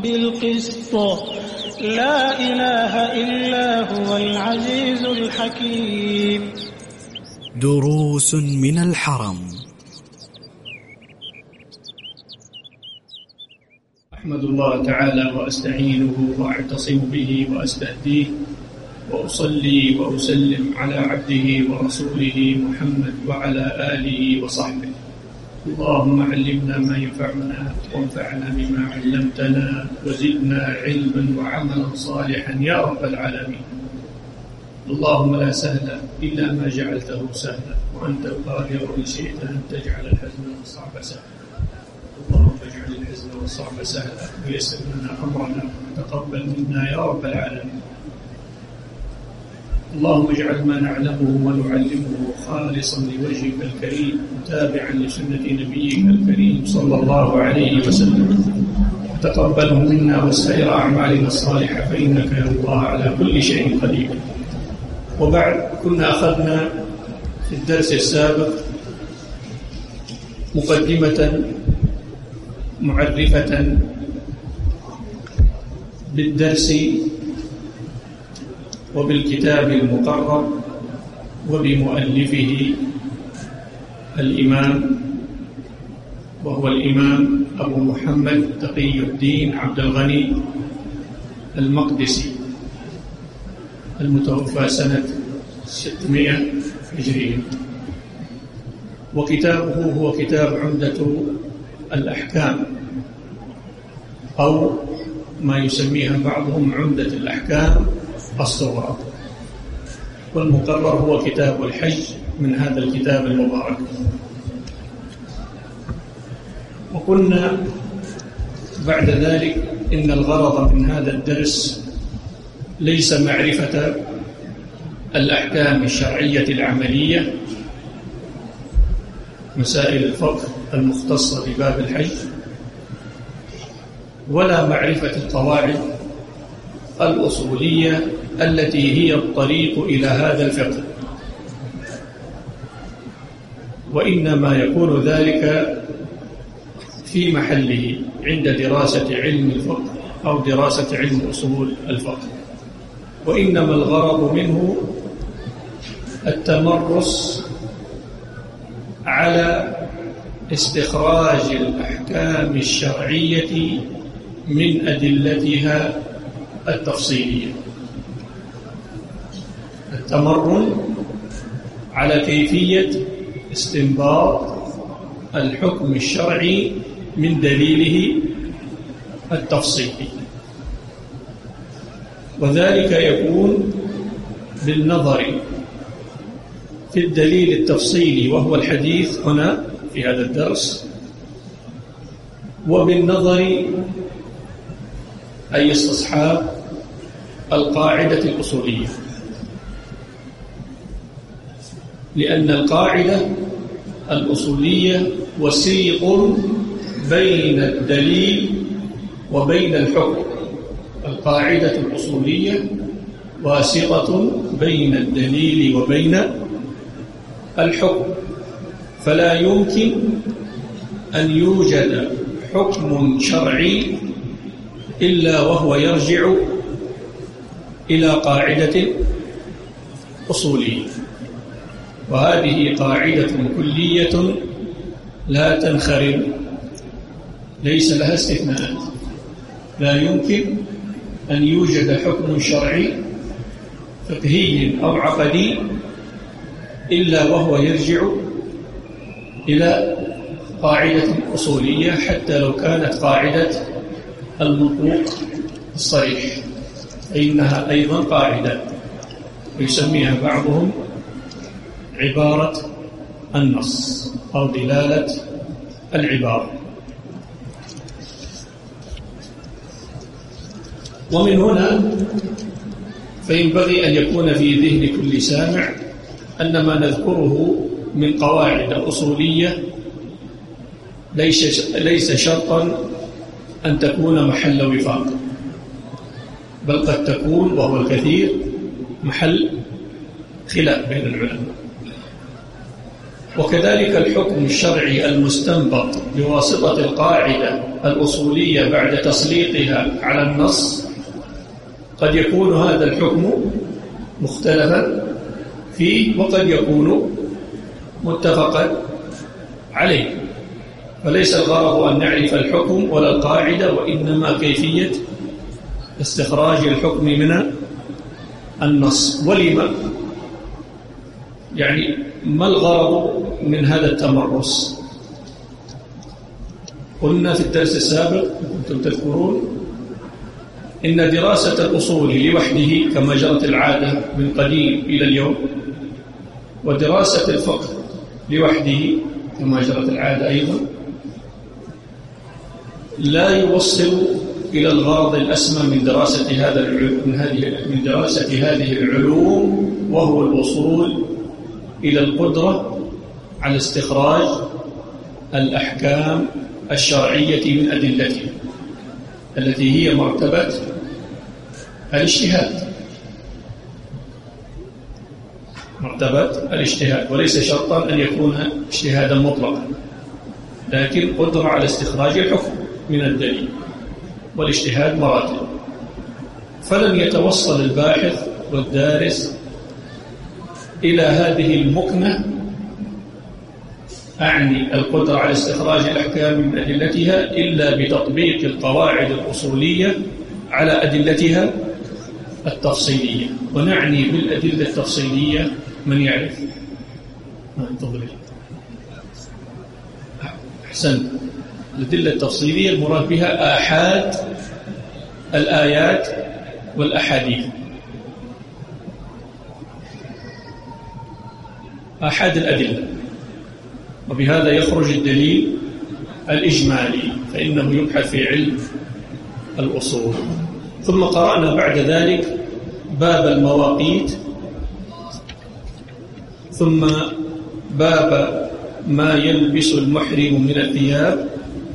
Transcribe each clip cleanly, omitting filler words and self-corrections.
بالقسط لا إله إلا هو العزيز الحكيم. دروس من الحرم. أحمد الله تعالى وأستعينه وأعتصم به وأستهديه وأصلي وأسلم على عبده ورسوله محمد وعلى آله وصحبه. اللهم علمنا ما ينفعنا وانفعنا بما علمتنا وزدنا علما وعملا صالحا يا رب العالمين. اللهم لا سهل إلا ما جعلته سهلا وأنت القادر إن شئت أن تجعل الحزن والصعب سهلا. اللهم اجعل الحزن والصعب سهلا ويسر لنا أمرنا وتقبل منا يا رب العالمين. اللهم اجعل ما نعلمه ونعلمه خالصا لوجهك الكريم متابعا لسنة نبيك الكريم صلى الله عليه وسلم، وتقبله منا وسائر أعمالنا الصالحة فإنك يا الله على كل شيء قدير. وبعد، كنا أخذنا في الدرس السابق مقدمة معرفة بالدرس وبالكتاب المقرر وبمؤلفه الإمام، وهو الإمام أبو محمد تقي الدين عبد الغني المقدسي المتوفى سنة 600 هجرية. وكتابه هو كتاب عمدة الأحكام، أو ما يسميها بعضهم عمدة الأحكام الصغرى، والمقرر هو كتاب الحج من هذا الكتاب المبارك. وقلنا بعد ذلك إن الغرض من هذا الدرس ليس معرفة الأحكام الشرعية العملية، مسائل الفقه المختصة بباب الحج، ولا معرفة القواعد الأصولية التي هي الطريق إلى هذا الفقه، وإنما يكون ذلك في محله عند دراسة علم الفقه أو دراسة علم أصول الفقه. وإنما الغرض منه التمرس على استخراج الأحكام الشرعية من أدلتها التفصيلية، التمرن على كيفية استنباط الحكم الشرعي من دليله التفصيلي، وذلك يكون بالنظر في الدليل التفصيلي وهو الحديث هنا في هذا الدرس، وبالنظر أي استصحاب القاعدة الأصولية، لأن القاعدة الأصولية وسيط بين الدليل وبين الحكم. القاعدة الأصولية واسطة بين الدليل وبين الحكم، فلا يمكن أن يوجد حكم شرعي إلا وهو يرجع إلى قاعدة أصولية، وهذه قاعدة كلية لا تنخرم، ليس لها استثناءات. لا يمكن أن يوجد حكم شرعي فقهي أو عقدي إلا وهو يرجع إلى قاعدة أصولية، حتى لو كانت قاعدة المنطوق الصريح، فإنها أيضا قاعدة، ويسميها بعضهم عبارة النص أو دلالة العبارة. ومن هنا فينبغي أن يكون في ذهن كل سامع أن ما نذكره من قواعد أصولية ليس شرطا أن تكون محل وفاق، بل قد تكون، وهو الكثير، محل خلاف بين العلماء، وكذلك الحكم الشرعي المستنبط بواسطة القاعدة الأصولية بعد تسليطها على النص قد يكون هذا الحكم مختلفا فيه وقد يكون متفقا عليه. فليس الغرض أن نعرف الحكم ولا القاعدة، وإنما كيفية استخراج الحكم من النص. ولما؟ يعني ما الغرض من هذا التمرس؟ قلنا في الدرس السابق كنتم تذكرون إن دراسة الأصول لوحده كما جرت العادة من قديم إلى اليوم، ودراسة الفقه لوحده كما جرت العادة أيضا، لا يوصل إلى الغرض الأسمى من دراسة هذه العلوم، وهو الوصول إلى القدرة على استخراج الأحكام الشرعية من أدلتها التي هي مرتبة الاجتهاد، وليس شرطا أن يكون اجتهادا مطلقا، لكن قدرة على استخراج الحكم من الدليل، والاجتهاد مراتب. فلن يتوصل الباحث والدارس إلى هذه المكنة، أعني القدرة على استخراج الأحكام من أدلتها، إلا بتطبيق القواعد الأصولية على أدلتها التفصيلية. ونعني بالأدلة التفصيلية من يعرف؟ أحسن. الأدلة التفصيلية المراد بها آحاد الآيات والأحاديث، آحاد الأدلة، وبهذا يخرج الدليل الإجمالي، فإنه يبحث في علم الأصول. ثم قرأنا بعد ذلك باب المواقيت، ثم باب ما يلبس المحرم من الثياب،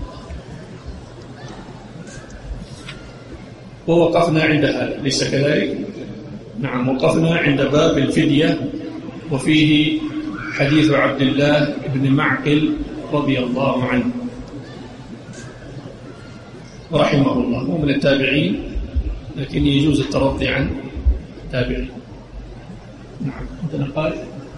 ووقفنا عند هذا، ليس كذلك؟ نعم، وقفنا عند باب الفدية، وفيه حديث عبد الله بن معقل رضي الله عنه رحمه الله. هو من التابعين، لكن يجوز الترضي عن التابعين. نعم، عندنا قال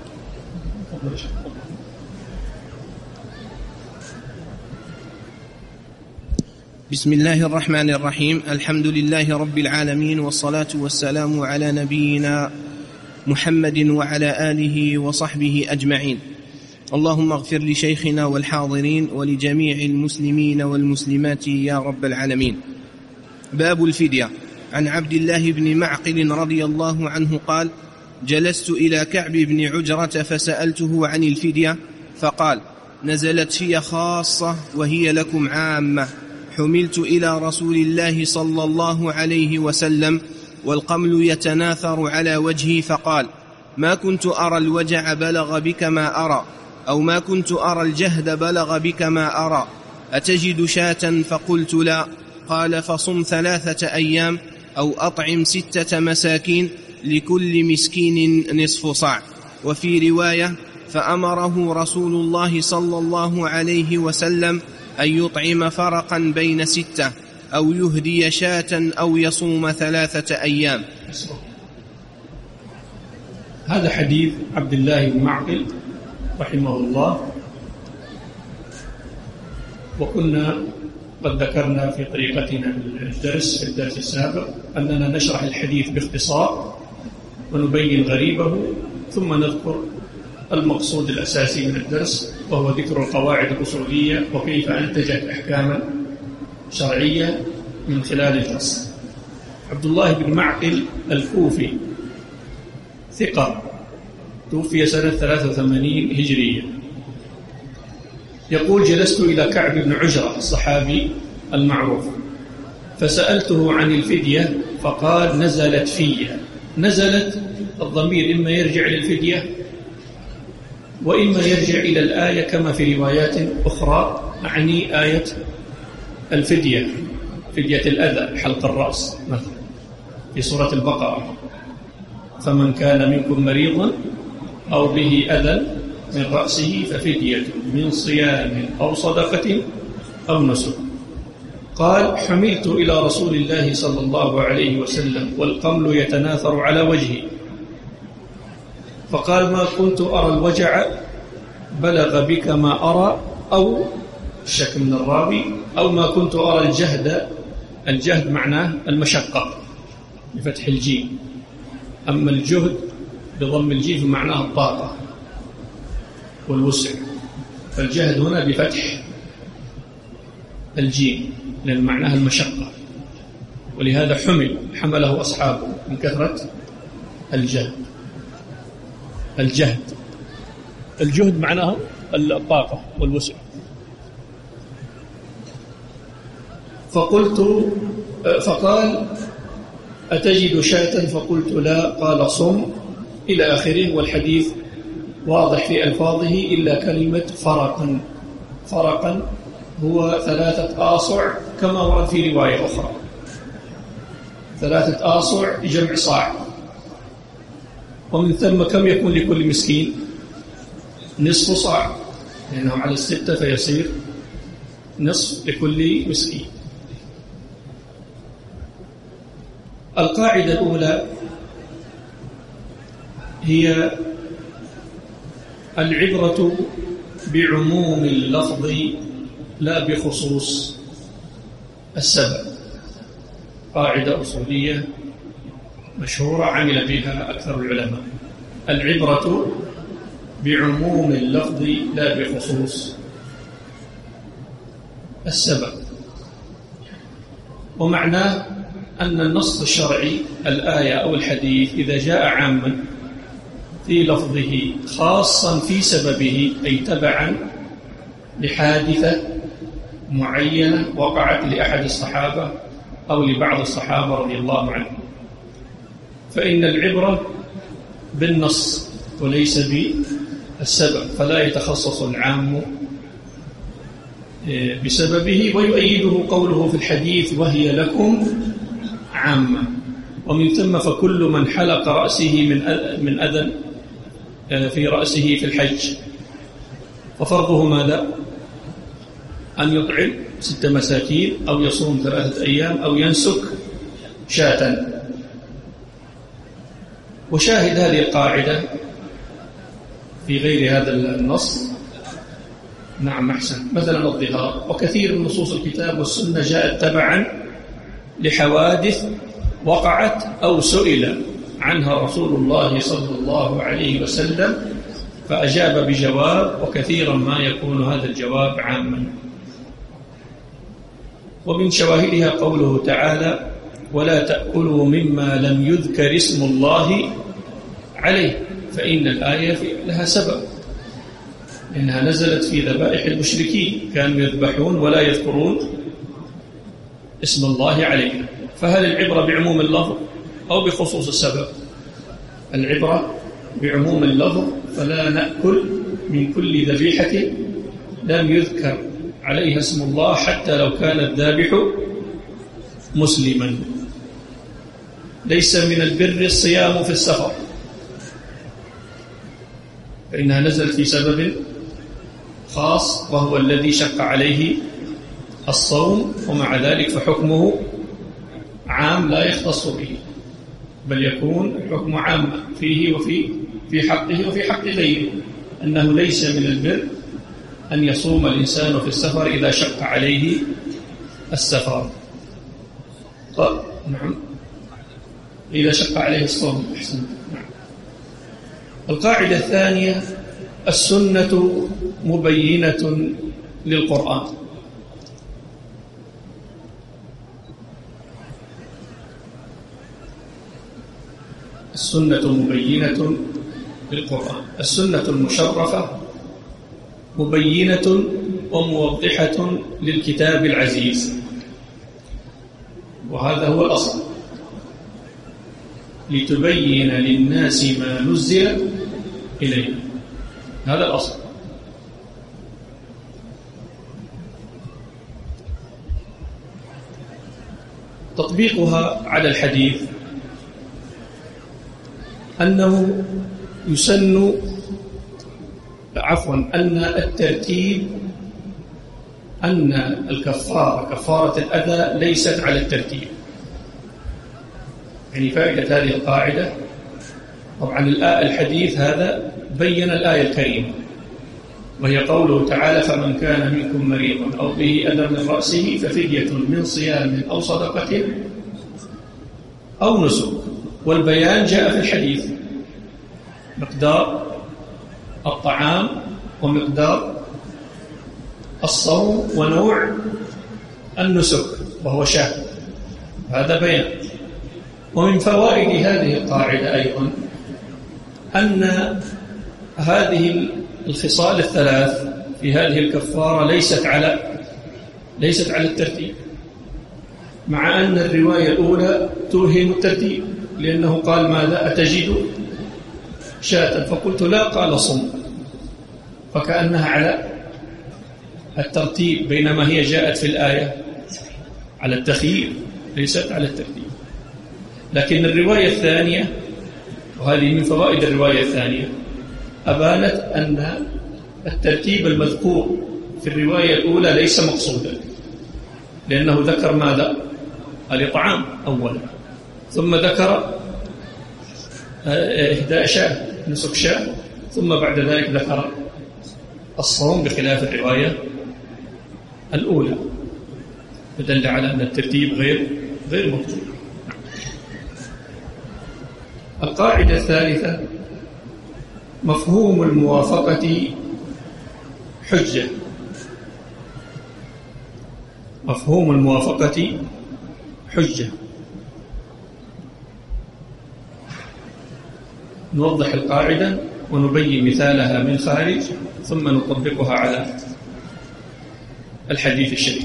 بسم الله الرحمن الرحيم. الحمد لله رب العالمين، والصلاة والسلام على نبينا محمد وعلى آله وصحبه أجمعين. اللهم اغفر لشيخنا والحاضرين ولجميع المسلمين والمسلمات يا رب العالمين. باب الفدية. عن عبد الله بن معقل رضي الله عنه قال: جلست إلى كعب بن عجرة فسألته عن الفدية، فقال: نزلت في خاصة وهي لكم عامة. حملت إلى رسول الله صلى الله عليه وسلم والقمل يتناثر على وجهي، فقال: ما كنت أرى الوجع بلغ بك ما أرى، أو ما كنت أرى الجهد بلغ بك ما أرى، أتجد شاة؟ فقلت: لا. قال: فصم 3 أيام أو أطعم 6 مساكين، لكل مسكين نصف صاع. وفي رواية: فأمره رسول الله صلى الله عليه وسلم أن يطعم فرقا بين 6، أو يهدي شاة، أو يصوم 3 أيام. هذا حديث عبد الله بن معقل رحمه الله. وكنا قد ذكرنا في طريقتنا في الدرس السابق أننا نشرح الحديث باختصار ونبين غريبه، ثم نذكر المقصود الأساسي من الدرس، وهو ذكر القواعد الأصولية وكيف أنتجت أحكاما شرعية من خلال الفصل. عبد الله بن معقل الكوفي ثقة، توفي سنة 83 هجرية. يقول: جلست إلى كعب بن عجرة الصحابي المعروف فسألته عن الفدية، فقال: نزلت فيها. نزلت الضمير إما يرجع للفدية وإما يرجع إلى الآية، كما في روايات أخرى أعني آية الفدية، فدية الأذى، حلق الرأس مثلا في سورة البقرة: فمن كان منكم مريضا أو به أذى من رأسه ففدية من صيام أو صدقة أو نسك. قال: حملت إلى رسول الله صلى الله عليه وسلم والقمل يتناثر على وجهي، فقال: ما كنت أرى الوجع بلغ بك ما أرى، أو الشك من الراوي، أو ما كنت أرى الجهد. الجهد معناه المشقة بفتح الجيم، أما الجهد بضم الجيم معناه الطاقة والوسع، فالجهد هنا بفتح الجيم لأن معناها المشقة، ولهذا حمله أصحابه من كثرة الجهد. الجهد معناها الطاقة والوسع. فقال: أتجد شاة؟ فقلت: لا. قال: صم، إلى آخره. والحديث واضح في ألفاظه إلا كلمة فرقا هو 3 آصع كما ورد في رواية أخرى. 3 آصع جمع صاع، ومن ثم كم يكون لكل مسكين؟ نصف صاع، لأنه على 6 فيصير نصف لكل مسكين. القاعدة الأولى هي العبرة بعموم اللفظ لا بخصوص السبب. قاعدة أصولية مشهورة عمل بها أكثر العلماء: العبرة بعموم اللفظ لا بخصوص السبب. ومعناه أن النص الشرعي، الآية أو الحديث، إذا جاء عاما في لفظه خاصا في سببه، أي تبعا لحادثة معينة وقعت لأحد الصحابة أو لبعض الصحابة رضي الله عنهم، فإن العبرة بالنص وليس بالسبب، فلا يتخصص العام بسببه. ويؤيده قوله في الحديث: وهي لكم عامة. ومن ثم فكل من حلق رأسه من أذى في رأسه في الحج ففرضه ماذا؟ أن يطعم 6 مساكين، أو يصوم 3 أيام، أو ينسك شاة. وشاهد هذه القاعدة في غير هذا النص. نعم، أحسن. مثلا الظهار، وكثير من نصوص الكتاب والسنة جاءت تبعا لحوادث وقعت أو سئل عنها رسول الله صلى الله عليه وسلم فأجاب بجواب، وكثيرا ما يكون هذا الجواب عاما. ومن شواهدها قوله تعالى: ولا تأكلوا مما لم يذكر اسم الله عليه، فإن الآية لها سبب، إنها نزلت في ذبائح المشركين، كانوا يذبحون ولا يذكرون اسم الله عليه. فهل العبرة بعموم اللفظ أو بخصوص السبب؟ العبرة بعموم اللفظ، فلا نأكل من كل ذبيحة لم يذكر عليها اسم الله حتى لو كان الذابح مسلما. ليس من البر الصيام في السفر، فإنها نزلت في سبب خاص وهو الذي شق عليه الصوم، ومع ذلك فحكمه عام لا يختص به، بل يكون الحكم عام فيه وفي حقه وفي حق غيره، أنه ليس من البر أن يصوم الإنسان في السفر إذا شق عليه السفر. نعم، إذا شق عليه الصوم. أحسن. نعم. القاعدة الثانية: السنة مبينة للقرآن. السنة مبينة للقرآن. السنة المشرفة مبينة وموضحة للكتاب العزيز، وهذا هو الأصل: لتبين للناس ما نزل إليه. هذا الأصل. تطبيقها على الحديث أنه يسن أن الترتيب، أن الكفارة كفارة الأذى ليست على الترتيب. يعني فائدة هذه القاعدة، طبعا الحديث هذا بين الآية الكريمة، وهي قوله تعالى: فمن كان منكم مريضا أو به أذى من رأسه ففدية من صيام أو صدقة أو نسك. والبيان جاء في الحديث، مقدار الطعام ومقدار الصوم ونوع النسك وهو شاة، هذا بيان. ومن فوائد هذه القاعدة أيضا أن هذه الخصال الثلاث في هذه الكفارة ليست على الترتيب، مع أن الرواية الأولى توهم الترتيب، لأنه قال: ماذا أتجد شاة؟ فقلت: لا، قال: صم، فكأنها على الترتيب، بينما هي جاءت في الآية على التخيير ليست على الترتيب. لكن الرواية الثانية، وهذه من فوائد الرواية الثانية، أبانت أن الترتيب المذكور في الرواية الأولى ليس مقصودا، لأنه ذكر ماذا؟ الإطعام أولا، ثم ذكر إهداء شاة، نسك شاة، ثم بعد ذلك ذكر الصوم، بخلاف الرواية الأولى، فدل على أن الترتيب غير مقصود. القاعدة الثالثة: مفهوم الموافقة حجة. مفهوم الموافقة حجة. نوضح القاعدة ونبين مثالها من خارج، ثم نطبقها على الحديث الشريف.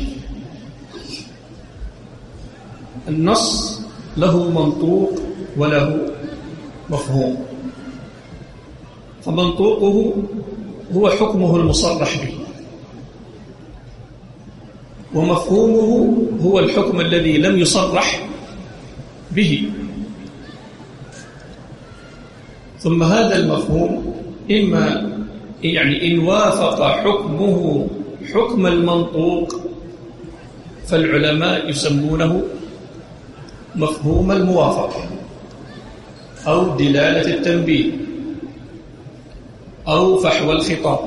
النص له منطوق وله مفهوم، فمنطوقه هو حكمه المصرح به، ومفهومه هو الحكم الذي لم يصرح به. ثم هذا المفهوم إما إن وافق حكمه حكم المنطوق فالعلماء يسمونه مفهوم الموافقة، أو دلالة التنبيه، أو فحوى الخطاب،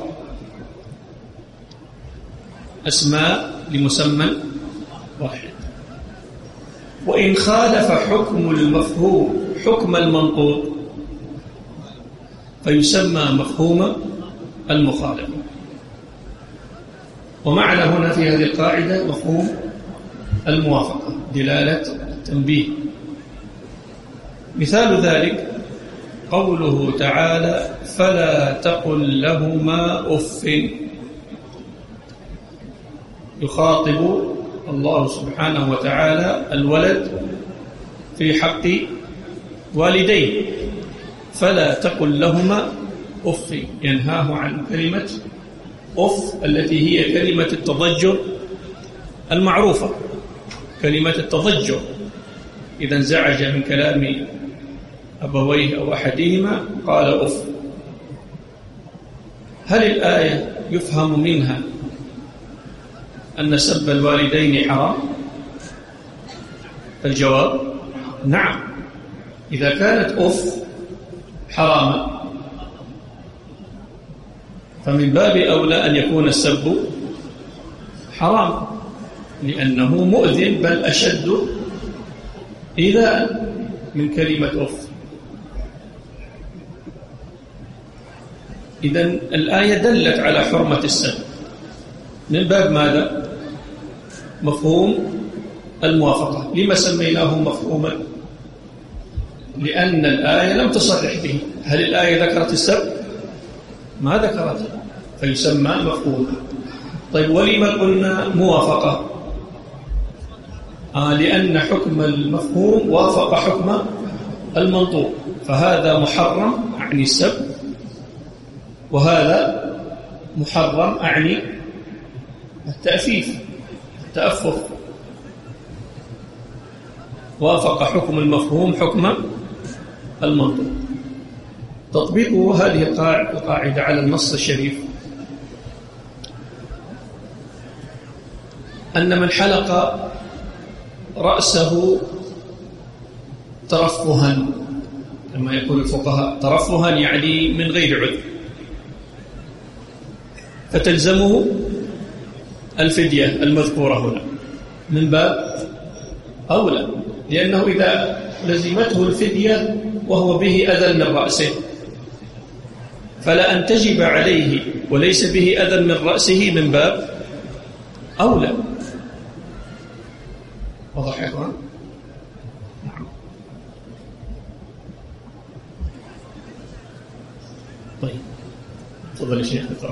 أسماء لمسمى واحد. وإن خالف حكم المفهوم حكم المنطوق فيسمى مفهوم المخالفة. ومعنى هنا في هذه القاعدة مفهوم الموافقة، دلالة التنبيه. مثال ذلك قوله تعالى: فلا تقل لهما أف. يخاطب الله سبحانه وتعالى الولد في حق والديه، فلا تقل لهما أف، ينهاه عن كلمة أف التي هي كلمة التضجر المعروفة، كلمة التضجر إذا انزعج من كلام أبويه أو أحدهما قال أف. هل الآية يفهم منها أن سب الوالدين حرام؟ الجواب: نعم، إذا كانت أف حراما فمن باب أولى أن يكون السب حرام، لأنه مؤذن، بل أشد إيذاء من كلمة أف. إذن الآية دلت على حرمة السب من باب ماذا؟ مفهوم الموافقة. لما سميناه مفهوما؟ لأن الآية لم تصرح به. هل الآية ذكرت السب؟ ما ذكرت، فيسمى مفهوما. طيب، ولما قلنا موافقة؟ لأن حكم المفهوم وافق حكم المنطوق، فهذا محرم أعني السب، وهذا محرم أعني التأفيف، التأفف. وافق حكم المفهوم حكم المنطوق. تطبيق هذه القاعدة على النص الشريف أن من حلق رأسه ترفها، كما يقول الفقهاء ترفها يعني من غير عذر، فتلزمه الفدية المذكورة هنا من باب أولى، لأنه إذا لزمته الفدية وهو به أذى من رأسه فلا أن تجب عليه وليس به أذى من رأسه من باب أولى. واضح يا إخوان؟ نعم. طيب تفضل يا شيخ اقرأ.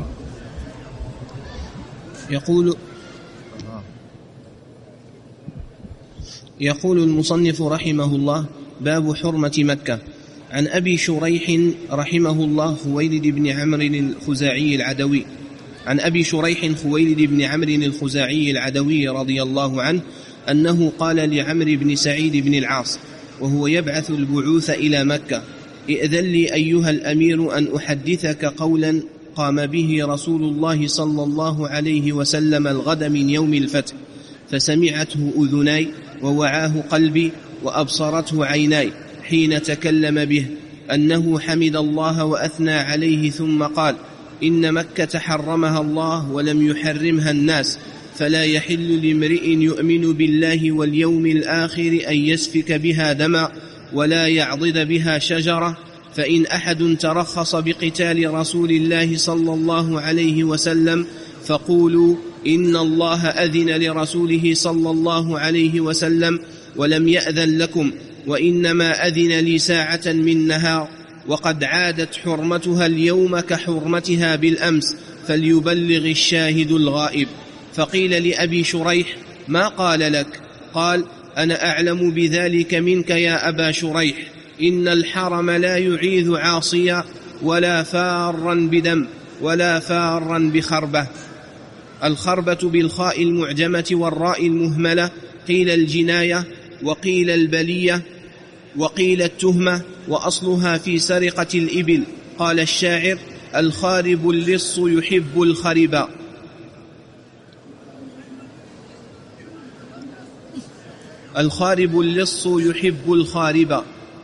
يقول المصنف رحمه الله: باب حرمة مكة. عن أبي شريح رحمه الله خويلد بن عمرو الخزاعي العدوي، عن أبي شريح خويلد بن عمرو الخزاعي العدوي رضي الله عنه أنه قال لعمرو بن سعيد بن العاص وهو يبعث البعوث إلى مكة: ائذن لي أيها الأمير أن أحدثك قولا قام به رسول الله صلى الله عليه وسلم الغد من يوم الفتح، فسمعته أذناي ووعاه قلبي وأبصرته عيناي حين تكلم به، أنه حمد الله وأثنى عليه ثم قال: إن مكة حرمها الله ولم يحرمها الناس، فلا يحل لامرئ يؤمن بالله واليوم الآخر أن يسفك بها دما ولا يعضد بها شجرة، فإن أحد ترخص بقتال رسول الله صلى الله عليه وسلم فقولوا إن الله أذن لرسوله صلى الله عليه وسلم ولم يأذن لكم، وإنما أذن لي ساعة من نهار، وقد عادت حرمتها اليوم كحرمتها بالأمس، فليبلغ الشاهد الغائب. فقيل لأبي شريح: ما قال لك؟ قال: أنا أعلم بذلك منك يا أبا شريح، إن الحرم لا يعيذ عاصيا ولا فارا بدم ولا فارا بخربة. الخربة بالخاء المعجمة والراء المهملة، قيل الجناية وقيل البلية وقيل التهمة، وأصلها في سرقة الإبل. قال الشاعر: الخارب اللص يحب الخربا. الخارب اللص يحب الخاربا.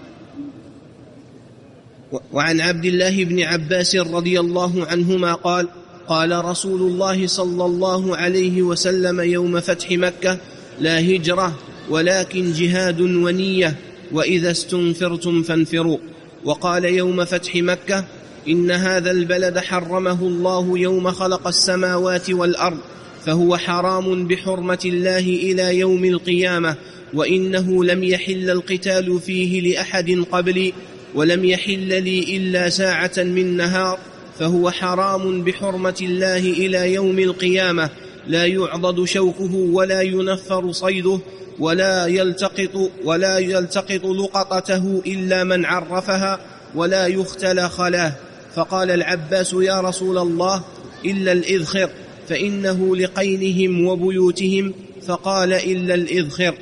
وعن عبد الله بن عباس رضي الله عنهما قال: قال رسول الله صلى الله عليه وسلم يوم فتح مكة: لا هجرة ولكن جهاد ونية، وإذا استنفرتم فانفروا. وقال يوم فتح مكة: إن هذا البلد حرمه الله يوم خلق السماوات والأرض، فهو حرام بحرمة الله إلى يوم القيامة، وإنه لم يحل القتال فيه لأحد قبلي، ولم يحل لي إلا ساعة من نهار، فهو حرام بحرمة الله إلى يوم القيامة، لا يعضد شوكه ولا ينفر صيده ولا يلتقط لقطته إلا من عرفها، ولا يختلى خلاه. فقال العباس: يا رسول الله، إلا الإذخر، فإنه لقينهم وبيوتهم. فقال: إلا الإذخر.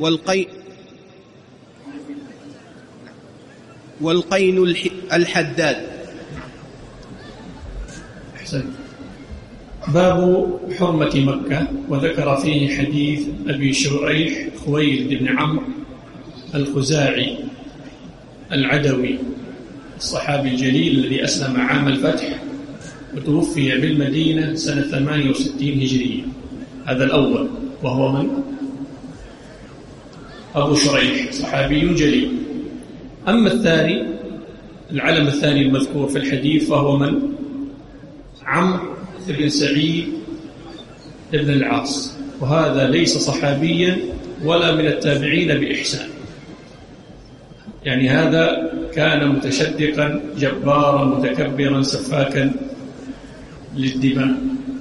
والقين الحداد. أحسن. باب حرمة مكة، وذكر فيه حديث أبي شريح خويلد بن عمرو الخزاعي العدوي الصحابي الجليل الذي أسلم عام الفتح وتوفي بالمدينة سنة 68 هجرية. هذا الأول، وهو من؟ أبو شريح، صحابي جليل. أما الثاني، العلم الثاني المذكور في الحديث، فهو من؟ عمرو بن سعيد بن العاص، وهذا ليس صحابيا ولا من التابعين بإحسان، يعني هذا كان متشدقا جبارا متكبرا سفاكا للدماء،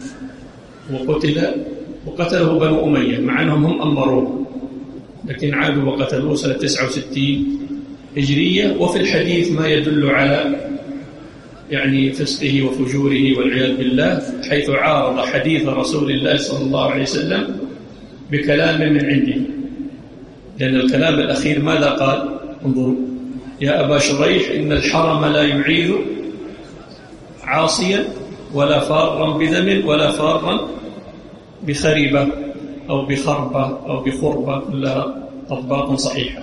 وقتله بنو أمية، مع أنهم هم أمروه، لكن عادوا وقتلوه سنة 69 هجرية. وفي الحديث ما يدل على يعني فسقه وفجوره والعياذ بالله، حيث عارض حديث رسول الله صلى الله عليه وسلم بكلام من عنده، لأن الكلام الأخير ماذا قال؟ انظروا: يا أبا شريح، إن الحرم لا يعيذ عاصيا ولا فارا بدم ولا فارا بخريبة. أو بخربة أو بخربة، كلها أضباط صحيحة.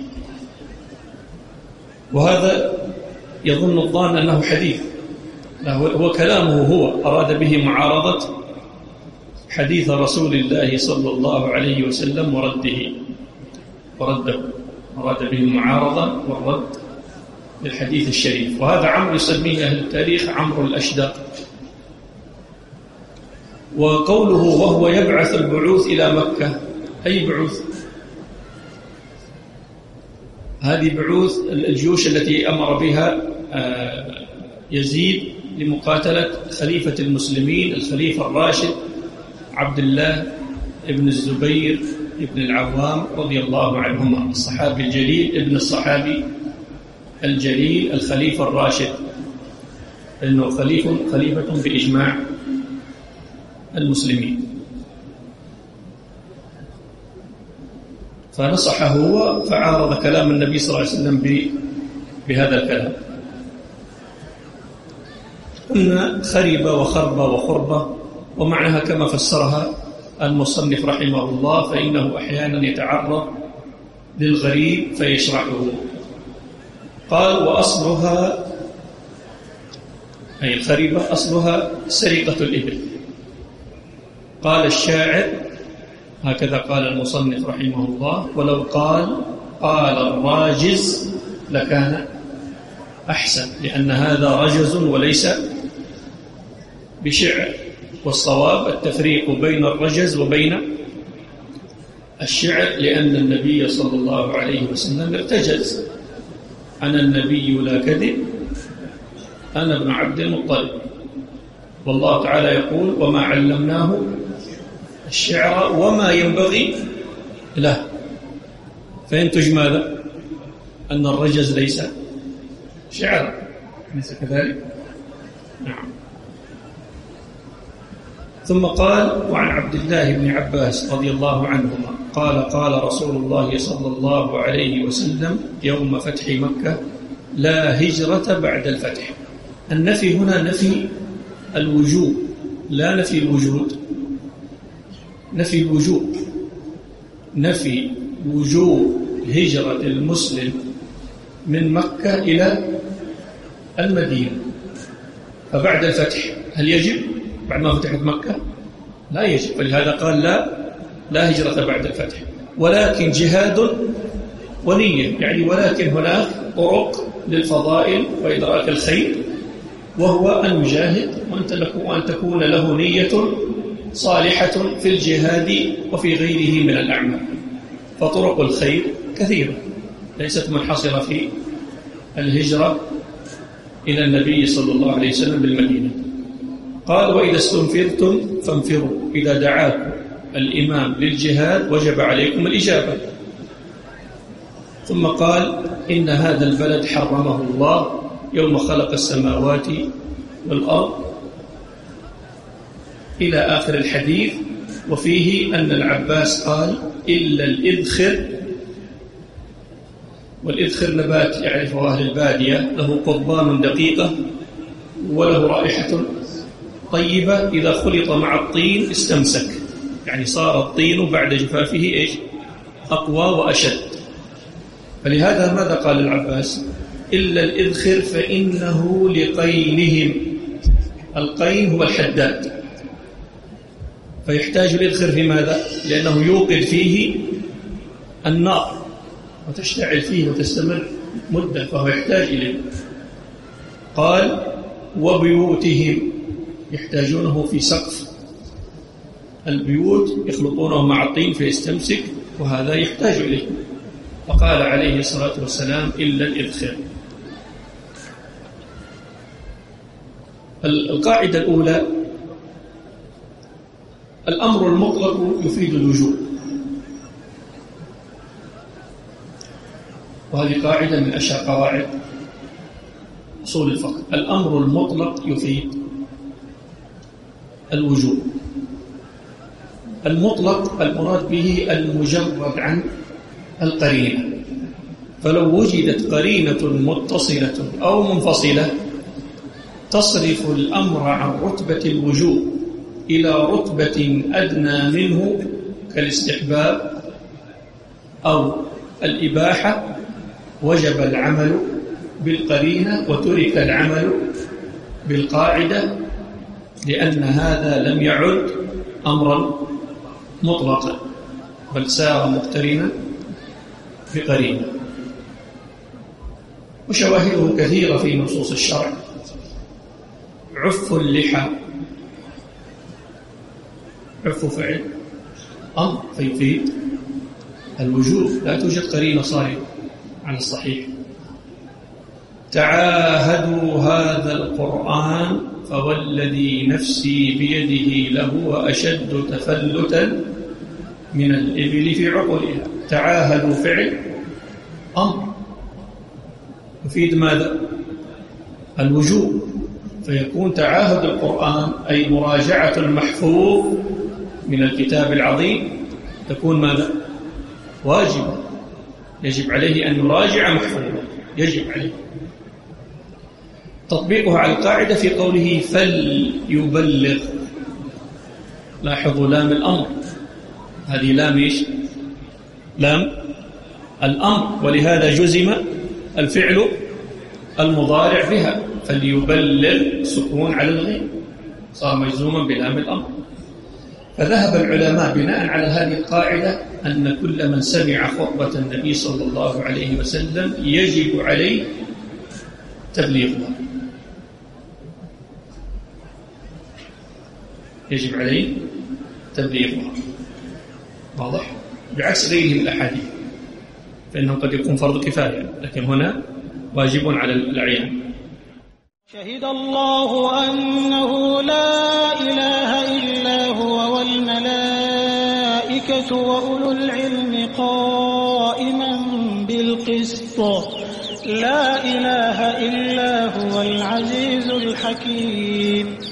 وهذا يظن الظان أنه حديث، هو كلامه هو أراد به معارضة حديث رسول الله صلى الله عليه وسلم ورده، أراد به المعارضة والرد للحديث الشريف. وهذا عمرو يسميه أهل التاريخ عمرو الأشدق. وقوله وهو يبعث البعوث إلى مكة، أي بعوث؟ هذه بعوث الجيوش التي أمر بها يزيد لمقاتلة خليفة المسلمين الخليفة الراشد عبد الله ابن الزبير ابن العوام رضي الله عنهما، الصحابي الجليل ابن الصحابي الجليل الخليفة الراشد، لأنه خليفة بإجماع المسلمين. فنصحه هو فعارض كلام النبي صلى الله عليه وسلم بهذا الكلام. قلنا خرب وخرب وخربة، ومعناها كما فسرها المصنف رحمه الله، فإنه أحيانا يتعرض للغريب فيشرحه. قال وأصلها أي الخريبة أصلها سرقة الإبل. قال الشاعر، هكذا قال المصنف رحمه الله، ولو قال الراجز لكان أحسن، لأن هذا رجز وليس بشعر. والصواب التفريق بين الرجز وبين الشعر، لأن النبي صلى الله عليه وسلم ارتجز: أنا النبي لا كذب، أنا ابن عبد المطلب. والله تعالى يقول وما علمناه الشعر وما ينبغي له. فينتج ماذا؟ أن الرجز ليس شعرا، ليس كذلك؟ نعم. ثم قال وعن عبد الله بن عباس رضي الله عنهما قال رسول الله صلى الله عليه وسلم يوم فتح مكة: لا هجرة بعد الفتح. النفي هنا نفي الوجوب، لا نفي الوجود، نفي الوجوب، نفي وجوب هجرة المسلم من مكة إلى المدينة. فبعد الفتح هل يجب بعد ما فتحت مكة؟ لا يجب، فلهذا قال لا هجرة بعد الفتح، ولكن جهاد ونية، يعني ولكن هناك طرق للفضائل وإدراك الخير، وهو أن يجاهد وأن تكون له نية صالحة في الجهاد وفي غيره من الأعمال. فطرق الخير كثيرة ليست منحصرة في الهجرة إلى النبي صلى الله عليه وسلم بالمدينة. قال وإذا استنفرتم فانفروا، إذا دعاكم الإمام للجهاد وجب عليكم الإجابة. ثم قال إن هذا البلد حرمه الله يوم خلق السماوات والأرض إلى آخر الحديث. وفيه أن العباس قال إلا الإذخر، والإذخر نبات يعرفه أهل البادية، له قضبان دقيقة وله رائحة طيبة، إذا خلط مع الطين استمسك، يعني صار الطين بعد جفافه أقوى وأشد. فلهذا ماذا قال العباس؟ إلا الإذخر فإنه لقينهم. القين هو الحداد، فيحتاج الإذخر في ماذا؟ لأنه يوقد فيه النار وتشتعل فيه وتستمر مدة، فهو يحتاج إليه. قال وبيوتهم، يحتاجونه في سقف البيوت، يخلطونه مع الطين فيستمسك، وهذا يحتاج إليه. فقال عليه الصلاة والسلام إلا الإذخر. القاعدة الأولى: الأمر المطلق يفيد الوجوب، وهذه قاعدة من أشهر قواعد أصول الفقه. الأمر المطلق يفيد الوجوب. المطلق المراد به المجرد عن القرينة، فلو وجدت قرينة متصلة أو منفصلة تصرف الأمر عن رتبة الوجوب إلى رتبة أدنى منه كالاستحباب أو الإباحة وجب العمل بالقرينة وترك العمل بالقاعدة، لأن هذا لم يعد أمرا مطلقا بل سار مقترنا بقرينة. وشواهده كثيرة في نصوص الشرع. عف اللحى، عف فعل أمر فيفيد الوجوب، لا توجد قرينة صارمة على الصحيح. تعاهدوا هذا القرآن فوالذي نفسي بيده لهو أشد تفلتا من الإبل في عقلها. تعاهدوا فعل أمر يفيد ماذا؟ الوجوب، فيكون تعاهد القرآن أي مراجعة المحفوظ من الكتاب العظيم تكون ماذا؟ واجبا، يجب عليه أن يراجع محفوظا، يجب عليه. تطبيقها على القاعدة في قوله فليبلغ. لاحظوا لام الأمر، هذه لام إيش؟ لام الأمر، ولهذا جزم الفعل المضارع بها. فليبلغ سكون على الغين صار مجزوما بلام الأمر. فذهب العلماء بناء على هذه القاعدة أن كل من سمع خطبة النبي صلى الله عليه وسلم يجب عليه تبليغها، يجب عليه تبليغها. واضح؟ بعكس غيره من الأحاديث فإنه قد يكون فرض كفاية، لكن هنا واجب على الأعيان. شهد الله أنه لا إله إلا هو والملائكة وأولو العلم قائما بالقسط لا إله إلا هو العزيز الحكيم.